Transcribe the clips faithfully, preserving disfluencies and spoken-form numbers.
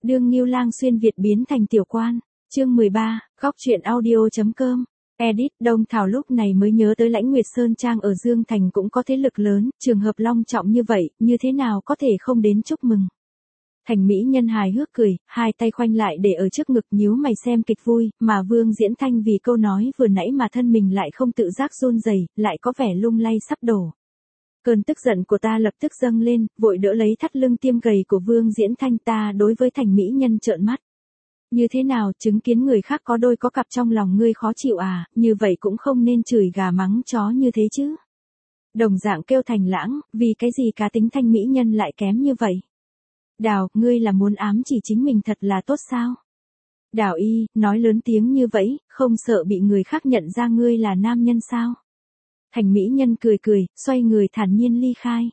Đương Ngưu Lang xuyên Việt biến thành tiểu quan. Chương mười ba, góc truyện audio.com. Edit. Đông Thảo lúc này mới nhớ tới Lãnh Nguyệt Sơn Trang ở Dương Thành cũng có thế lực lớn, trường hợp long trọng như vậy, như thế nào có thể không đến chúc mừng. Thành mỹ nhân hài hước cười, hai tay khoanh lại để ở trước ngực nhíu mày xem kịch vui, mà Vương Diễn Thanh vì câu nói vừa nãy mà thân mình lại không tự giác run rẩy, lại có vẻ lung lay sắp đổ. Cơn tức giận của ta lập tức dâng lên, vội đỡ lấy thắt lưng tiêm gầy của Vương Diễn Thanh. Ta đối với thành mỹ nhân trợn mắt. Như thế nào, chứng kiến người khác có đôi có cặp trong lòng ngươi khó chịu à, như vậy cũng không nên chửi gà mắng chó như thế chứ. Đồng dạng kêu Thành Lãng, vì cái gì cá tính thanh mỹ nhân lại kém như vậy? Đào, ngươi là muốn ám chỉ chính mình thật là tốt sao? Đào Y, nói lớn tiếng như vậy, không sợ bị người khác nhận ra ngươi là nam nhân sao? Thành mỹ nhân cười cười, xoay người thản nhiên ly khai.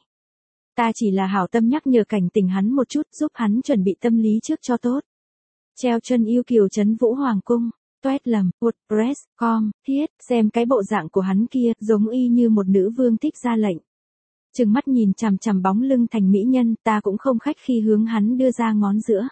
Ta chỉ là hảo tâm nhắc nhở cảnh tỉnh hắn một chút, giúp hắn chuẩn bị tâm lý trước cho tốt. Treo chân yêu kiều trấn Vũ Hoàng cung, toét lầm, WordPress chấm com, thiết, xem cái bộ dạng của hắn kia, giống y như một nữ vương thích ra lệnh. Trừng mắt nhìn chằm chằm bóng lưng thành mỹ nhân, ta cũng không khách khi hướng hắn đưa ra ngón giữa.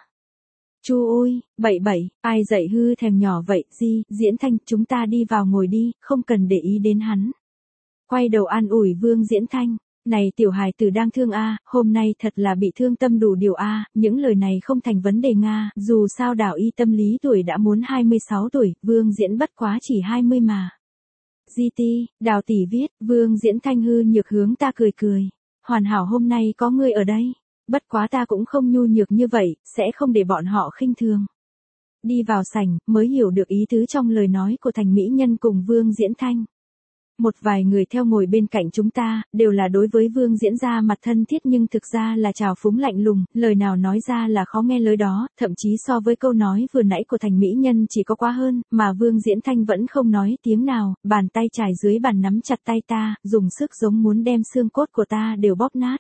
Chu ôi, bậy bậy, ai dạy hư thèm nhỏ vậy, Di, Diễn Thanh, chúng ta đi vào ngồi đi, không cần để ý đến hắn. Quay đầu an ủi Vương Diễn Thanh. Này tiểu hài tử đang thương a, hôm nay thật là bị thương tâm đủ điều a, những lời này không thành vấn đề nga, dù sao Đào Y tâm lý tuổi đã muốn hai mươi sáu tuổi, Vương Diễn bất quá chỉ hai mươi mà. giê tê, Đào tỷ viết, Vương Diễn Thanh hư nhược hướng ta cười cười. Hoàn hảo hôm nay có ngươi ở đây, bất quá ta cũng không nhu nhược như vậy, sẽ không để bọn họ khinh thường. Đi vào sảnh, mới hiểu được ý tứ trong lời nói của thành mỹ nhân cùng Vương Diễn Thanh. Một vài người theo ngồi bên cạnh chúng ta, đều là đối với Vương Diễn ra mặt thân thiết nhưng thực ra là trào phúng lạnh lùng, lời nào nói ra là khó nghe lời đó, thậm chí so với câu nói vừa nãy của thành mỹ nhân chỉ có quá hơn, mà Vương Diễn Thanh vẫn không nói tiếng nào, bàn tay trải dưới bàn nắm chặt tay ta, dùng sức giống muốn đem xương cốt của ta đều bóp nát.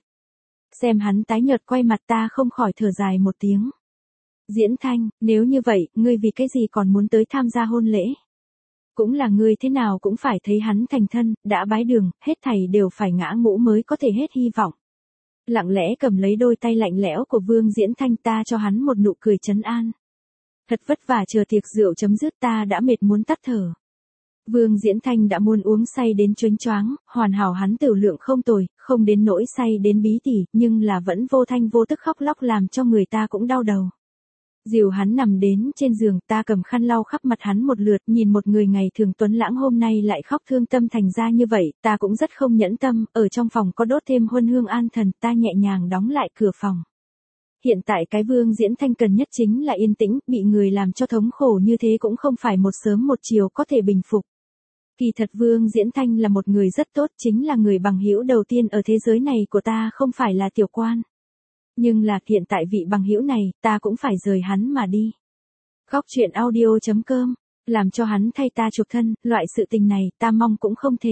Xem hắn tái nhợt quay mặt ta không khỏi thở dài một tiếng. Diễn Thanh, nếu như vậy, ngươi vì cái gì còn muốn tới tham gia hôn lễ? Cũng là ngươi thế nào cũng phải thấy hắn thành thân, đã bái đường, hết thảy đều phải ngã ngũ mới có thể hết hy vọng. Lặng lẽ cầm lấy đôi tay lạnh lẽo của Vương Diễn Thanh, ta cho hắn một nụ cười trấn an. Thật vất vả chờ tiệc rượu chấm dứt, ta đã mệt muốn tắt thở. Vương Diễn Thanh đã muốn uống say đến choáng choáng, hoàn hảo hắn tiểu lượng không tồi, không đến nỗi say đến bí tỉ, nhưng là vẫn vô thanh vô tức khóc lóc làm cho người ta cũng đau đầu. Dìu hắn nằm đến trên giường, ta cầm khăn lau khắp mặt hắn một lượt, nhìn một người ngày thường tuấn lãng hôm nay lại khóc thương tâm thành ra như vậy, ta cũng rất không nhẫn tâm, ở trong phòng có đốt thêm huân hương an thần, ta nhẹ nhàng đóng lại cửa phòng. Hiện tại cái Vương Diễn Thanh cần nhất chính là yên tĩnh, bị người làm cho thống khổ như thế cũng không phải một sớm một chiều có thể bình phục. Kỳ thật Vương Diễn Thanh là một người rất tốt, chính là người bằng hữu đầu tiên ở thế giới này của ta, không phải là tiểu quan. Nhưng là hiện tại vị bằng hữu này, ta cũng phải rời hắn mà đi. Góc truyện audio.com, làm cho hắn thay ta chuộc thân, loại sự tình này, ta mong cũng không thể.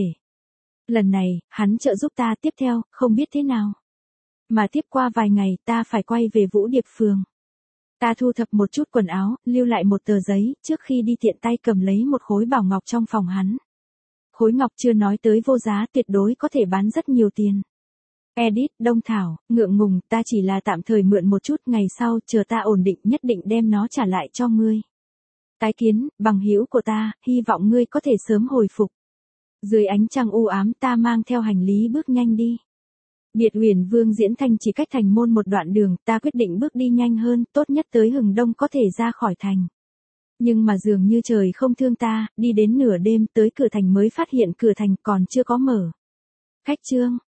Lần này, hắn trợ giúp ta tiếp theo, không biết thế nào. Mà tiếp qua vài ngày, ta phải quay về Vũ Điệp Phường. Ta thu thập một chút quần áo, lưu lại một tờ giấy, trước khi đi tiện tay cầm lấy một khối bảo ngọc trong phòng hắn. Khối ngọc chưa nói tới vô giá, tuyệt đối có thể bán rất nhiều tiền. Edit. Đông Thảo, ngượng ngùng, ta chỉ là tạm thời mượn một chút, ngày sau, chờ ta ổn định nhất định đem nó trả lại cho ngươi. Tái kiến, bằng hữu của ta, hy vọng ngươi có thể sớm hồi phục. Dưới ánh trăng u ám ta mang theo hành lý bước nhanh đi. Biệt Huyền Vương Diễn Thanh chỉ cách thành môn một đoạn đường, ta quyết định bước đi nhanh hơn, tốt nhất tới hừng đông có thể ra khỏi thành. Nhưng mà dường như trời không thương ta, đi đến nửa đêm tới cửa thành mới phát hiện cửa thành còn chưa có mở. Khách trương,